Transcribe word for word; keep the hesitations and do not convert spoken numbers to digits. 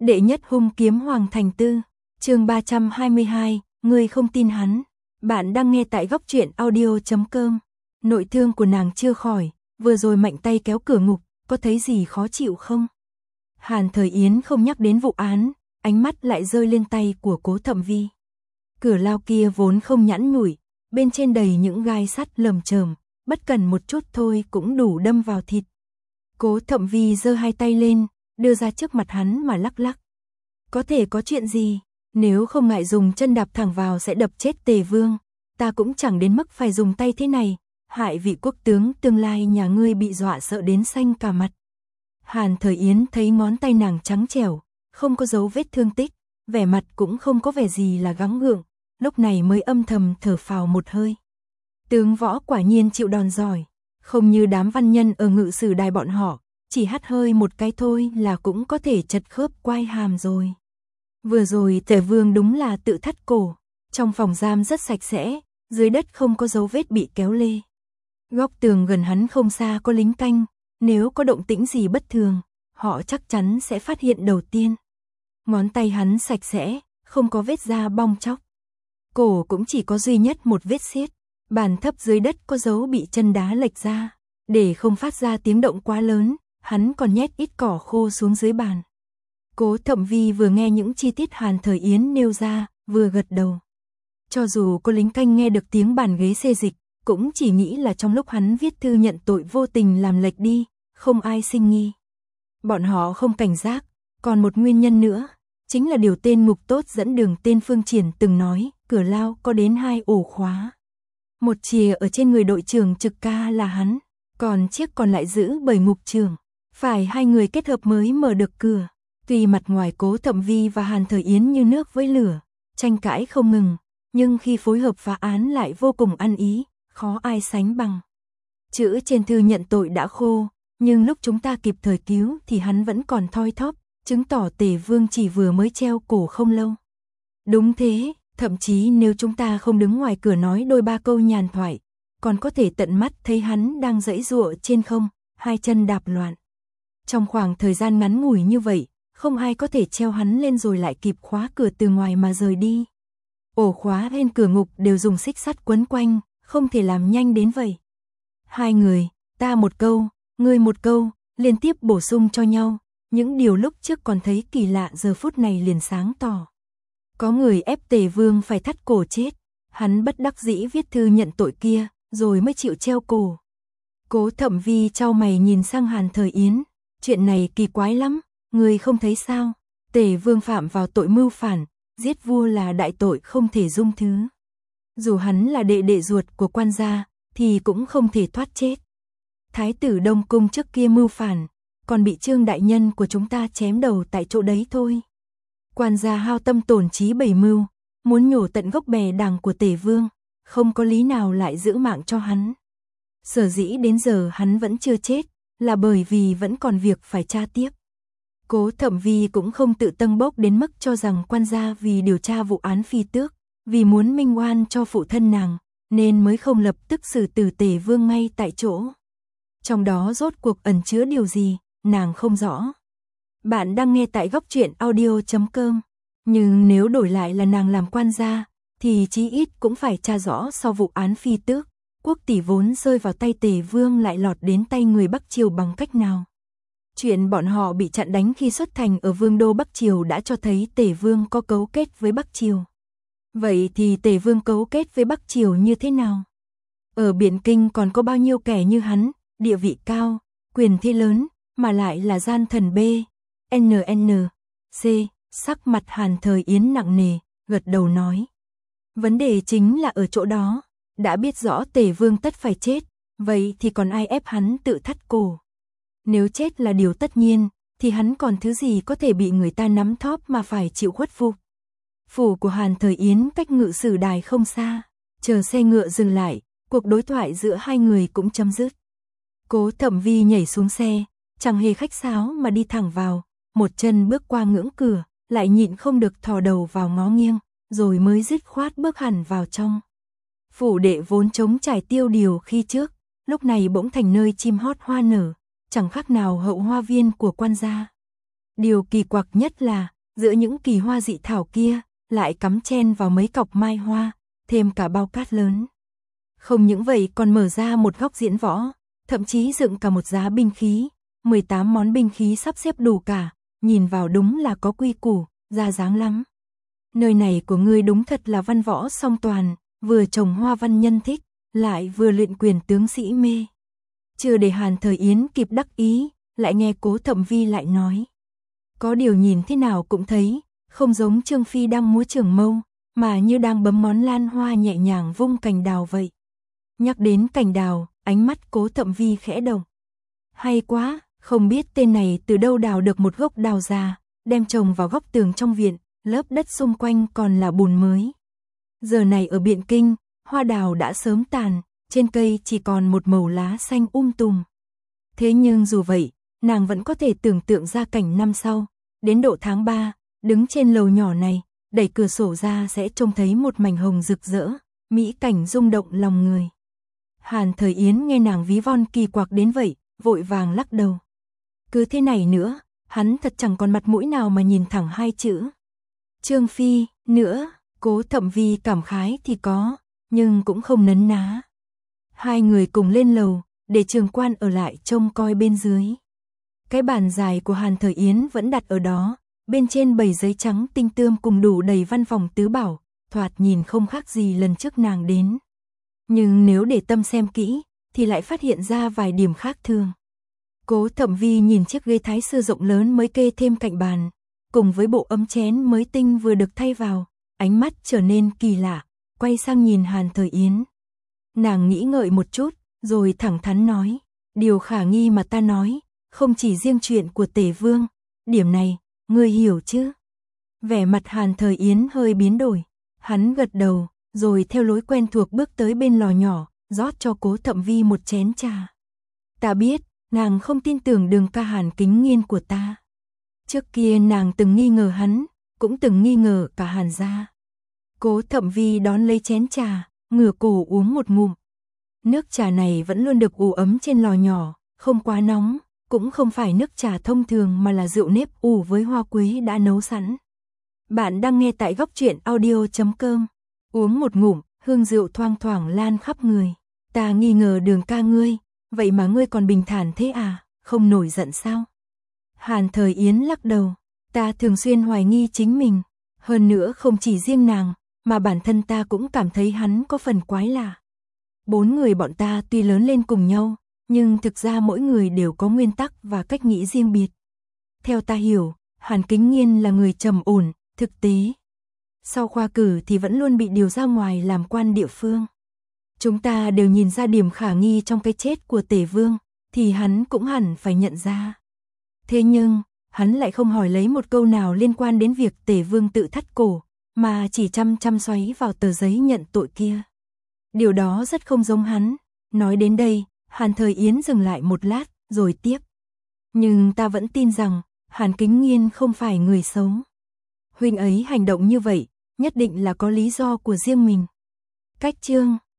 Đệ nhất hung kiếm Hoàng Thành Tư, chương ba trăm hai mươi hai, ngươi không tin hắn. Bạn đang nghe tại góc truyện audio chấm com. Nội thương của nàng chưa khỏi, vừa rồi mạnh tay kéo cửa ngục, có thấy gì khó chịu không? Hàn Thời Yến không nhắc đến vụ án, ánh mắt lại rơi lên tay của Cố Thậm Vi. Cửa lao kia vốn không nhẵn nhủi, bên trên đầy những gai sắt lởm chởm, bất cần một chút thôi cũng đủ đâm vào thịt. Cố Thậm Vi giơ hai tay lên, đưa ra trước mặt hắn mà lắc lắc. Có thể có chuyện gì, nếu không ngại dùng chân đạp thẳng vào sẽ đập chết Tề Vương, ta cũng chẳng đến mức phải dùng tay thế này, hại vị quốc tướng tương lai nhà ngươi bị dọa sợ đến xanh cả mặt. Hàn Thời Yến thấy ngón tay nàng trắng trẻo, không có dấu vết thương tích, vẻ mặt cũng không có vẻ gì là gắng gượng, lúc này mới âm thầm thở phào một hơi. Tướng võ quả nhiên chịu đòn giỏi, không như đám văn nhân ở ngự sử đài bọn họ, chỉ hắt hơi một cái thôi là cũng có thể chật khớp quai hàm rồi. Vừa rồi Tề Vương đúng là tự thắt cổ, trong phòng giam rất sạch sẽ, dưới đất không có dấu vết bị kéo lê. Góc tường gần hắn không xa có lính canh, nếu có động tĩnh gì bất thường, họ chắc chắn sẽ phát hiện đầu tiên. Ngón tay hắn sạch sẽ, không có vết da bong tróc. Cổ cũng chỉ có duy nhất một vết xiết, bàn thấp dưới đất có dấu bị chân đá lệch ra, để không phát ra tiếng động quá lớn, hắn còn nhét ít cỏ khô xuống dưới bàn. Cố Thậm Vi vừa nghe những chi tiết Hàn Thời Yến nêu ra, vừa gật đầu. Cho dù có lính canh nghe được tiếng bàn ghế xê dịch, cũng chỉ nghĩ là trong lúc hắn viết thư nhận tội vô tình làm lệch đi, không ai sinh nghi. Bọn họ không cảnh giác, còn một nguyên nhân nữa, chính là điều tên ngục tốt dẫn đường tên Phương Triển từng nói, cửa lao có đến hai ổ khóa. Một chìa ở trên người đội trưởng trực ca là hắn, còn chiếc còn lại giữ bởi ngục trưởng. Phải hai người kết hợp mới mở được cửa. Tuy mặt ngoài Cố Thậm Vi và Hàn Thời Yến như nước với lửa, tranh cãi không ngừng, nhưng khi phối hợp phá án lại vô cùng ăn ý, khó ai sánh bằng. Chữ trên thư nhận tội đã khô, nhưng lúc chúng ta kịp thời cứu thì hắn vẫn còn thoi thóp, chứng tỏ Tề Vương chỉ vừa mới treo cổ không lâu. Đúng thế, thậm chí nếu chúng ta không đứng ngoài cửa nói đôi ba câu nhàn thoại, còn có thể tận mắt thấy hắn đang giãy giụa trên không, hai chân đạp loạn. Trong khoảng thời gian ngắn ngủi như vậy, không ai có thể treo hắn lên rồi lại kịp khóa cửa từ ngoài mà rời đi. Ổ khóa bên cửa ngục đều dùng xích sắt quấn quanh, không thể làm nhanh đến vậy. Hai người, ta một câu, ngươi một câu, liên tiếp bổ sung cho nhau, những điều lúc trước còn thấy kỳ lạ giờ phút này liền sáng tỏ. Có người ép Tề Vương phải thắt cổ chết, hắn bất đắc dĩ viết thư nhận tội kia, rồi mới chịu treo cổ. Cố Thậm Vi chau mày nhìn sang Hàn Thời Yến, chuyện này kỳ quái lắm, người không thấy sao? Tề Vương phạm vào tội mưu phản, giết vua là đại tội không thể dung thứ. Dù hắn là đệ đệ ruột của quan gia, thì cũng không thể thoát chết. Thái tử Đông Cung trước kia mưu phản, còn bị Trương đại nhân của chúng ta chém đầu tại chỗ đấy thôi. Quan gia hao tâm tổn trí bày mưu, muốn nhổ tận gốc bè đằng của Tề Vương, không có lý nào lại giữ mạng cho hắn. Sở dĩ đến giờ hắn vẫn chưa chết, là bởi vì vẫn còn việc phải tra tiếp. Cố Thậm Vi cũng không tự tâng bốc đến mức cho rằng quan gia vì điều tra vụ án phi tước, vì muốn minh oan cho phụ thân nàng, nên mới không lập tức xử tử Tề Vương ngay tại chỗ. Trong đó rốt cuộc ẩn chứa điều gì, nàng không rõ. Bạn đang nghe tại góc truyện audio chấm com, nhưng nếu đổi lại là nàng làm quan gia, thì chí ít cũng phải tra rõ sau vụ án phi tước, quốc tỷ vốn rơi vào tay Tề Vương lại lọt đến tay người Bắc Triều bằng cách nào. Chuyện bọn họ bị chặn đánh khi xuất thành ở vương đô Bắc Triều đã cho thấy Tề Vương có cấu kết với Bắc Triều. Vậy thì Tề Vương cấu kết với Bắc Triều như thế nào? Ở Biện Kinh còn có bao nhiêu kẻ như hắn, địa vị cao, quyền thế lớn, mà lại là gian thần B, N N, C, sắc mặt Hàn Thời Yến nặng nề, gật đầu nói. Vấn đề chính là ở chỗ đó, đã biết rõ Tề Vương tất phải chết, vậy thì còn ai ép hắn tự thắt cổ? Nếu chết là điều tất nhiên, thì hắn còn thứ gì có thể bị người ta nắm thóp mà phải chịu khuất phục. Phủ của Hàn Thời Yến cách ngự sử đài không xa, chờ xe ngựa dừng lại, cuộc đối thoại giữa hai người cũng chấm dứt. Cố Thậm Vi nhảy xuống xe, chẳng hề khách sáo mà đi thẳng vào, một chân bước qua ngưỡng cửa, lại nhịn không được thò đầu vào ngó nghiêng, rồi mới dứt khoát bước hẳn vào trong. Phủ đệ vốn trống trải tiêu điều khi trước, lúc này bỗng thành nơi chim hót hoa nở, chẳng khác nào hậu hoa viên của quan gia. Điều kỳ quặc nhất là, giữa những kỳ hoa dị thảo kia, lại cắm chen vào mấy cọc mai hoa, thêm cả bao cát lớn. Không những vậy còn mở ra một góc diễn võ, thậm chí dựng cả một giá binh khí, mười tám món binh khí sắp xếp đủ cả, nhìn vào đúng là có quy củ, ra dáng lắm. Nơi này của ngươi đúng thật là văn võ song toàn, vừa trồng hoa văn nhân thích, lại vừa luyện quyền tướng sĩ mê. Chưa để Hàn Thời Yến kịp đắc ý, lại nghe Cố Thậm Vi lại nói. Có điều nhìn thế nào cũng thấy, không giống Trương Phi đang múa trường mâu, mà như đang bấm món lan hoa nhẹ nhàng vung cành đào vậy. Nhắc đến cành đào, ánh mắt Cố Thậm Vi khẽ động. Hay quá, không biết tên này từ đâu đào được một gốc đào già, đem trồng vào góc tường trong viện, lớp đất xung quanh còn là bùn mới. Giờ này ở Biện Kinh, hoa đào đã sớm tàn, trên cây chỉ còn một màu lá xanh um tùm. Thế nhưng dù vậy, nàng vẫn có thể tưởng tượng ra cảnh năm sau, đến độ tháng ba, đứng trên lầu nhỏ này, đẩy cửa sổ ra sẽ trông thấy một mảnh hồng rực rỡ, mỹ cảnh rung động lòng người. Hàn Thời Yến nghe nàng ví von kỳ quặc đến vậy, vội vàng lắc đầu. Cứ thế này nữa, hắn thật chẳng còn mặt mũi nào mà nhìn thẳng hai chữ Trương Phi nữa. Cố Thậm Vi cảm khái thì có, nhưng cũng không nấn ná. Hai người cùng lên lầu, để Trường Quan ở lại trông coi bên dưới. Cái bàn dài của Hàn Thời Yến vẫn đặt ở đó, bên trên bầy giấy trắng tinh tươm cùng đủ đầy văn phòng tứ bảo, thoạt nhìn không khác gì lần trước nàng đến. Nhưng nếu để tâm xem kỹ, thì lại phát hiện ra vài điểm khác thường. Cố Thậm Vi nhìn chiếc ghế thái sư rộng lớn mới kê thêm cạnh bàn, cùng với bộ ấm chén mới tinh vừa được thay vào, ánh mắt trở nên kỳ lạ, quay sang nhìn Hàn Thời Yến. Nàng nghĩ ngợi một chút, rồi thẳng thắn nói, điều khả nghi mà ta nói, không chỉ riêng chuyện của Tề Vương, điểm này, ngươi hiểu chứ? Vẻ mặt Hàn Thời Yến hơi biến đổi, hắn gật đầu, rồi theo lối quen thuộc bước tới bên lò nhỏ, rót cho Cố Thậm Vi một chén trà. Ta biết, nàng không tin tưởng Đường ca Hàn Kính Nghiên của ta. Trước kia nàng từng nghi ngờ hắn, cũng từng nghi ngờ cả Hàn gia. Cố Thậm Vi đón lấy chén trà, ngửa cổ uống một ngụm. Nước trà này vẫn luôn được ủ ấm trên lò nhỏ, không quá nóng, cũng không phải nước trà thông thường mà là rượu nếp ủ với hoa quế đã nấu sẵn. Bạn đang nghe tại góc truyện audio chấm com. Uống một ngụm, hương rượu thoang thoảng lan khắp người. Ta nghi ngờ Đường ca ngươi, vậy mà ngươi còn bình thản thế à, không nổi giận sao? Hàn Thời Yến lắc đầu, ta thường xuyên hoài nghi chính mình, hơn nữa không chỉ riêng nàng, mà bản thân ta cũng cảm thấy hắn có phần quái lạ. Bốn người bọn ta tuy lớn lên cùng nhau, nhưng thực ra mỗi người đều có nguyên tắc và cách nghĩ riêng biệt. Theo ta hiểu, Hàn Kính Nghiên là người trầm ổn, thực tế. Sau khoa cử thì vẫn luôn bị điều ra ngoài làm quan địa phương. Chúng ta đều nhìn ra điểm khả nghi trong cái chết của Tề Vương, thì hắn cũng hẳn phải nhận ra. Thế nhưng, hắn lại không hỏi lấy một câu nào liên quan đến việc Tề Vương tự thắt cổ, mà chỉ chăm chăm xoáy vào tờ giấy nhận tội kia. Điều đó rất không giống hắn. Nói đến đây, Hàn Thời Yến dừng lại một lát, rồi tiếp. Nhưng ta vẫn tin rằng, Hàn Kính Nghiên không phải người xấu. Huynh ấy hành động như vậy, nhất định là có lý do của riêng mình. Cách chương